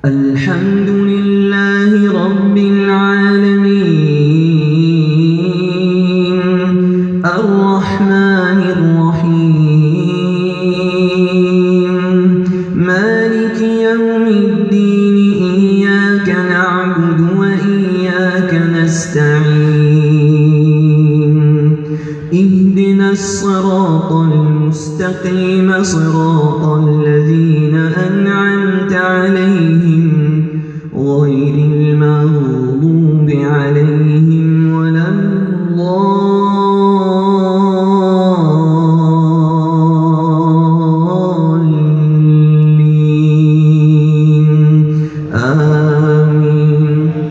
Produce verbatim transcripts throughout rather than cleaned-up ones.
الحمد لله رب العالمين الرحمن الرحيم مالك يوم الدين إياك نعبد وإياك نستعين اهدنا الصراط المستقيم صراط الذين أنعمت عليهم غير المغضوب عليهم ولا الضالين آمين.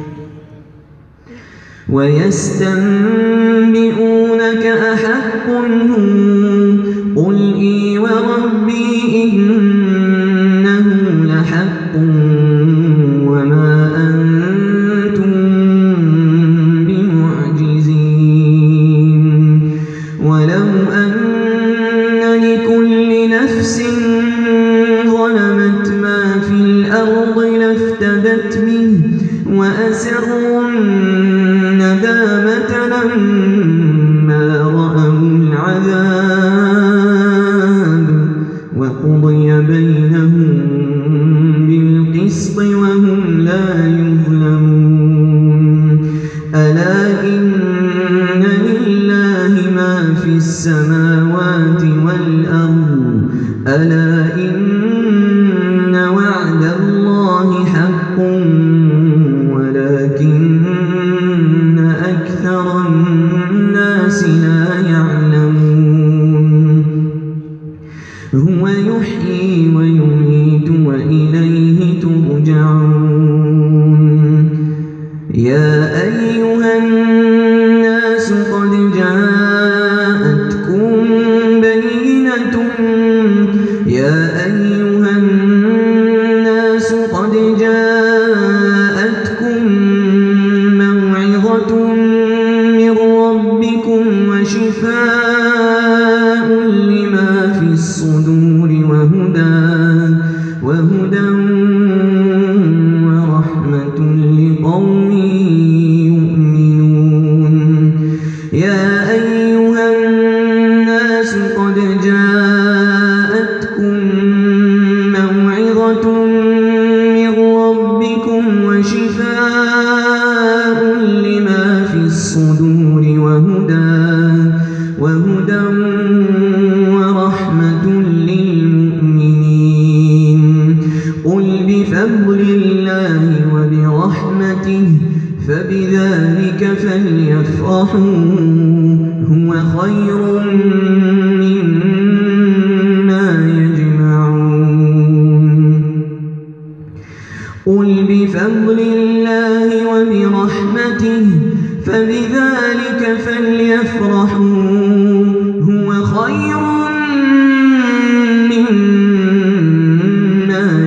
ويستنبئونك أحق هو قل إي وربي إنه لحق وما أنتم بمعجزين ولو أن لكل نفس ظلمت ما في الأرض لافتدت به وأسروا الندامة لما رأوا العذاب وقضي بينهم بالقسط وهم لا يظلمون ألا إن لله ما في السماوات والأرض ألا إن وعد الله حق ولكن أكثر الناس لا يعلمون هو يحيي ويميت وإليه ترجعون يا أيها الناس قد جاءتكم بينة يا أيها الناس قد جاءتكم موعظة من ربكم وشفاء لما في الصدور وهدى وهدى ورحمة لقوم يؤمنون يا أيها الناس قد جاءتكم موعظة من ربكم وشفاء لما في الصدور وهدى وهدى ورحمة للمؤمنين قل بفضل الله وبرحمته فبذلك فليفرحوا هو خير مما يجمعون قل بفضل الله وبرحمته فبذلك فليفرحوا هو خير مما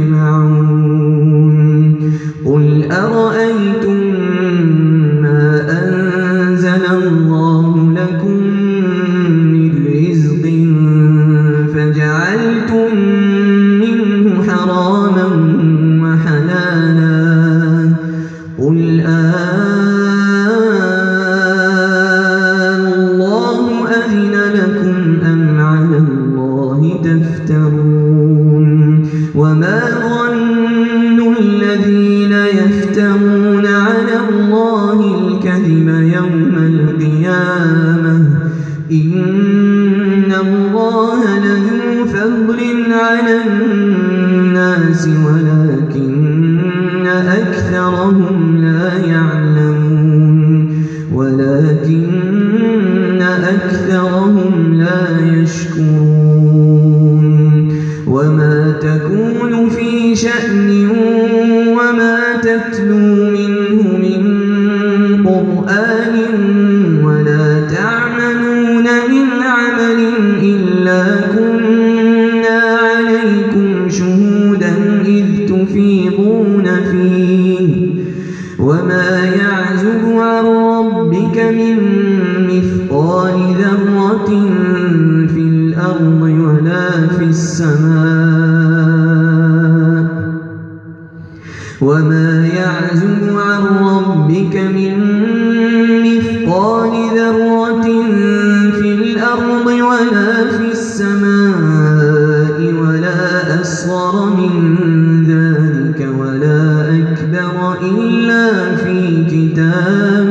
يجمعون قل أرأيتم ما أنزل الله لكم من رزق فجعلتم منه حراما وحلالا قل الله أذن لكم أم على الله تفترون وما ظن الذين يفترون على الله الكذب يوم القيامة إن الله لذو فضل على الناس ولكن أكثرهم لا يعلمون ولكن أكثرهم لا يشكرون وما تكون في شأن وما تتلو منه من قرآن ولا تعملون من عمل إلا كنا عليكم شهودا إذ تفيضون فيه وما يعزب عن ربك من مثقال ذرة في الأرض ولا في السماء وما يعزب عن ربك من مثقال ذرة في الأرض ولا في السماء ولا أصغر من ذلك ولا أكبر إلا في كتاب